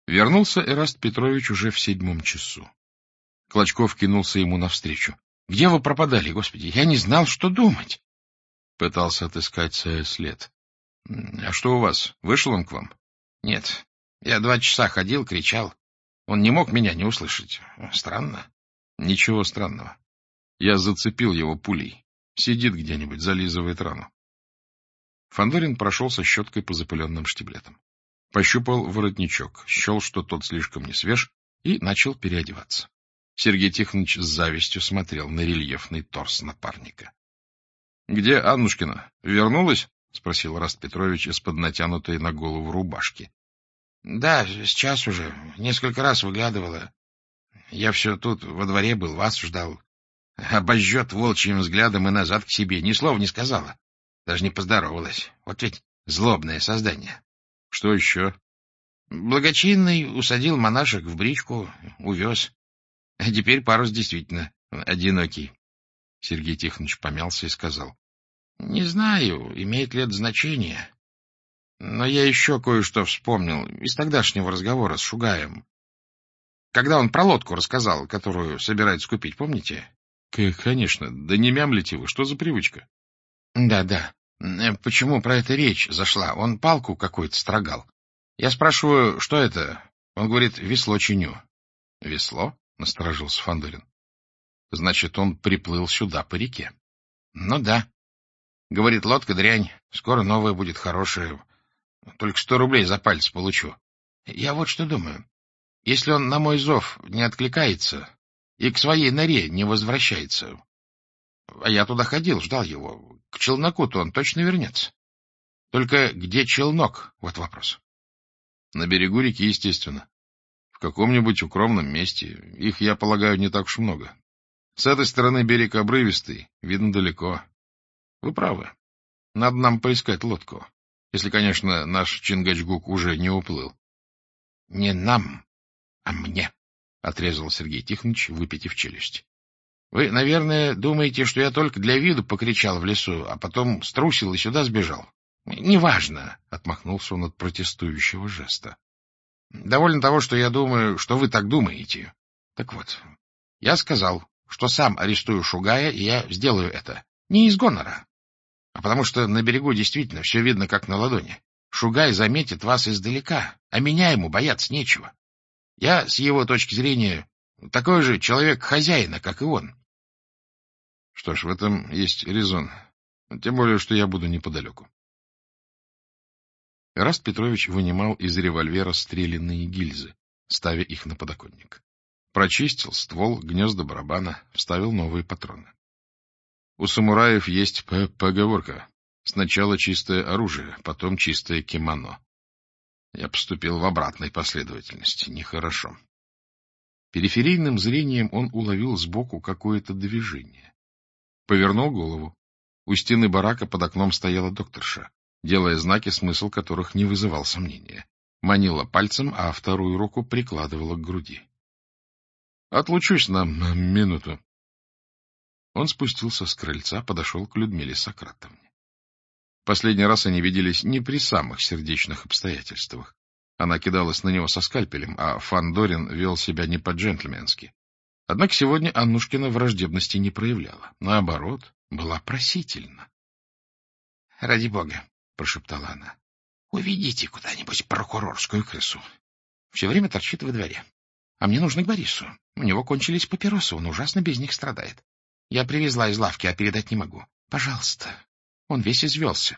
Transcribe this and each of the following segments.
Вернулся Эраст Петрович уже в 7 часу. Клочков кинулся ему навстречу. — Где вы пропадали, Господи? Я не знал, что думать. Пытался отыскать след. — А что у вас? Вышел он к вам? — Нет. Я 2 часа ходил, кричал. Он не мог меня не услышать. Странно. — Ничего странного. Я зацепил его пулей. Сидит где-нибудь, зализывает рану. Фандорин прошелся щеткой по запыленным штиблетам. Пощупал воротничок, счел, что тот слишком не свеж, и начал переодеваться. Сергей Тихонович с завистью смотрел на рельефный торс напарника. — Где Аннушкина? Вернулась? — спросил Эраст Петрович из-под натянутой на голову рубашки. — Да, сейчас уже. Несколько раз выглядывала. Я все тут во дворе был, вас ждал. Обожжет волчьим взглядом и назад к себе. Ни слова не сказала. Даже не поздоровалась. Вот ведь злобное создание. — Что еще? — Благочинный усадил монашек в бричку, увез. А теперь парус действительно одинокий. Сергей Тихонович помялся и сказал. — Не знаю, имеет ли это значение. Но я еще кое-что вспомнил из тогдашнего разговора с Шугаем. Когда он про лодку рассказал, которую собирается купить, помните? — Конечно. Да не мямлите вы. Что за привычка? — Да. Почему про это речь зашла? Он палку какую-то строгал. Я спрашиваю, что это? Он говорит, весло чиню. — Весло? — насторожился Фандорин. — Значит, он приплыл сюда по реке. — Ну да. Говорит, лодка дрянь, скоро новая будет хорошая. Только 100 рублей за палец получу. Я вот что думаю. Если он на мой зов не откликается и к своей норе не возвращается, а я туда ходил, ждал его, к челноку-то он точно вернется. Только где челнок? Вот вопрос. На берегу реки, естественно. В каком-нибудь укромном месте. Их, я полагаю, не так уж много. С этой стороны берег обрывистый, видно далеко. Вы правы. Надо нам поискать лодку. Если, конечно, наш Чингачгук уже не уплыл. — Не нам, а мне, — отрезал Сергей Тихонович, выпитив челюсть. — Вы, наверное, думаете, что я только для виду покричал в лесу, а потом струсил и сюда сбежал. — Неважно, — отмахнулся он от протестующего жеста. — Довольно того, что я думаю, что вы так думаете. Так вот, я сказал, что сам арестую Шугая, и я сделаю это. Не из гонора, а потому что на берегу действительно все видно как на ладони. Шугай заметит вас издалека, а меня ему бояться нечего. Я, с его точки зрения, такой же человек хозяина, как и он. Что ж, в этом есть резон. Тем более, что я буду неподалеку. Эраст Петрович вынимал из револьвера стрелянные гильзы, ставя их на подоконник. Прочистил ствол, гнезда барабана, вставил новые патроны. У самураев есть поговорка. Сначала чистое оружие, потом чистое кимоно. Я поступил в обратной последовательности. Нехорошо. Периферийным зрением он уловил сбоку какое-то движение. Повернул голову. У стены барака под окном стояла докторша, делая знаки, смысл которых не вызывал сомнения. Манила пальцем, а вторую руку прикладывала к груди. — Отлучусь на минуту. Он спустился с крыльца, подошел к Людмиле Сократовне. Последний раз они виделись не при самых сердечных обстоятельствах. Она кидалась на него со скальпелем, а Фандорин вел себя не по-джентльменски. Однако сегодня Аннушкина враждебности не проявляла. Наоборот, была просительна. — Ради бога, — прошептала она, — уведите куда-нибудь прокурорскую крысу. Все время торчит во дворе. А мне нужно к Борису. У него кончились папиросы, он ужасно без них страдает. Я привезла из лавки, а передать не могу. Пожалуйста. Он весь извелся.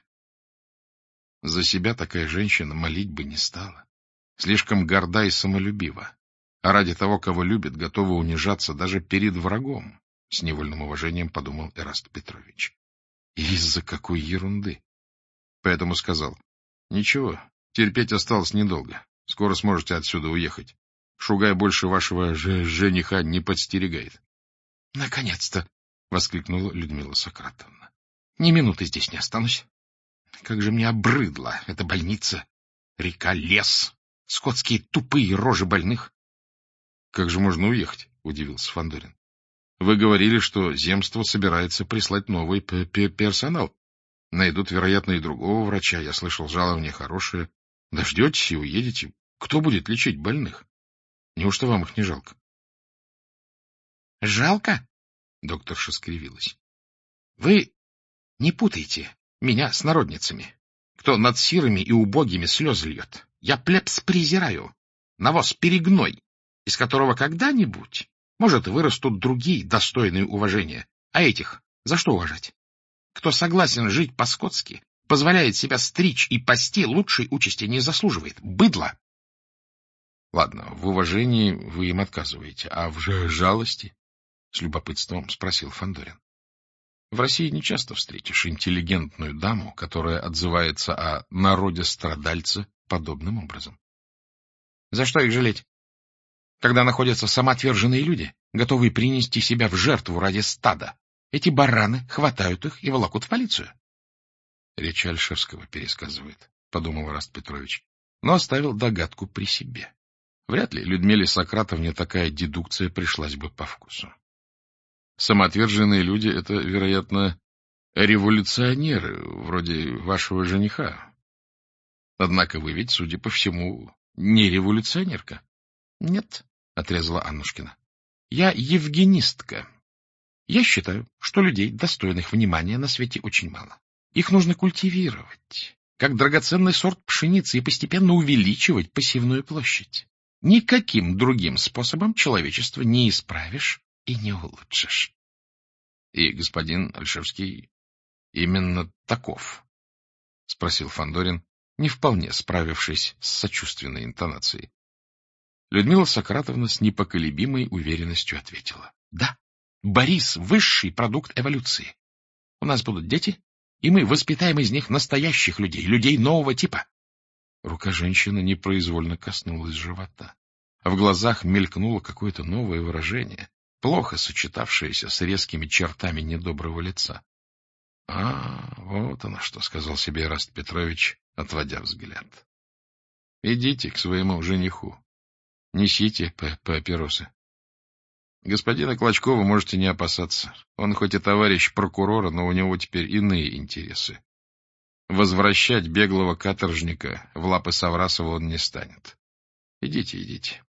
За себя такая женщина молить бы не стала. Слишком горда и самолюбива. А ради того, кого любит, готова унижаться даже перед врагом, — с невольным уважением подумал Эраст Петрович. И из-за какой ерунды. Поэтому сказал: — Ничего, терпеть осталось недолго. Скоро сможете отсюда уехать. Шугай больше вашего жениха не подстерегает. — Наконец-то! — воскликнула Людмила Сократовна. — Ни минуты здесь не останусь. Как же мне обрыдла эта больница, река, лес, скотские тупые рожи больных. — Как же можно уехать? — удивился Фандорин. — Вы говорили, что земство собирается прислать новый персонал. Найдут, вероятно, и другого врача. Я слышал, жалование хорошее. Дождетесь и уедете. Кто будет лечить больных? Неужто вам их не жалко? — Жалко? — докторша скривилась. — Вы не путайте меня с народницами, кто над сирыми и убогими слезы льет. Я плебс презираю, навоз перегной, из которого когда-нибудь, может, вырастут другие, достойные уважения. А этих за что уважать? Кто согласен жить по-скотски, позволяет себя стричь и пасти, лучшей участи не заслуживает. Быдло! Ладно, в уважении вы им отказываете, а в жалости? — с любопытством спросил Фандорин. В России нечасто встретишь интеллигентную даму, которая отзывается о народе страдальца подобным образом. За что их жалеть? Когда находятся самоотверженные люди, готовые принести себя в жертву ради стада, эти бараны хватают их и волокут в полицию. Речь Альшевского пересказывает, — подумал Ораст Петрович, но оставил догадку при себе. Вряд ли Людмиле Сократовне такая дедукция пришлась бы по вкусу. Самоотверженные люди — это, вероятно, революционеры, вроде вашего жениха. Однако вы ведь, судя по всему, не революционерка. — Нет, — отрезала Аннушкина. — Я евгенистка. Я считаю, что людей, достойных внимания, на свете очень мало. Их нужно культивировать, как драгоценный сорт пшеницы, и постепенно увеличивать посевную площадь. Никаким другим способом человечество не исправишь и не улучшишь. — И господин Альшевский именно таков? — спросил Фандорин, не вполне справившись с сочувственной интонацией. Людмила Сократовна с непоколебимой уверенностью ответила. — Да, Борис — высший продукт эволюции. У нас будут дети, и мы воспитаем из них настоящих людей, людей нового типа. Рука женщины непроизвольно коснулась живота. В глазах мелькнуло какое-то новое выражение, плохо сочетавшееся с резкими чертами недоброго лица. — А, вот оно что, — сказал себе Ораст Петрович, отводя взгляд. — Идите к своему жениху. Несите папиросы. Господина Клочкова можете не опасаться. Он хоть и товарищ прокурора, но у него теперь иные интересы. Возвращать беглого каторжника в лапы Саврасова он не станет. Идите, идите.